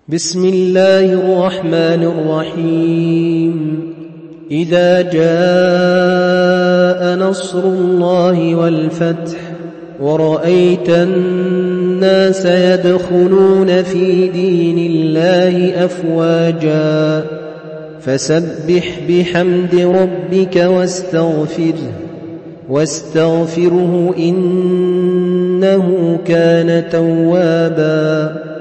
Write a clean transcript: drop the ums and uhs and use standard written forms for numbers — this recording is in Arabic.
بسم الله الرحمن الرحيم إذا جاء نصر الله والفتح ورأيت الناس يدخلون في دين الله أفواجا فسبح بحمد ربك واستغفره إنه كان توابا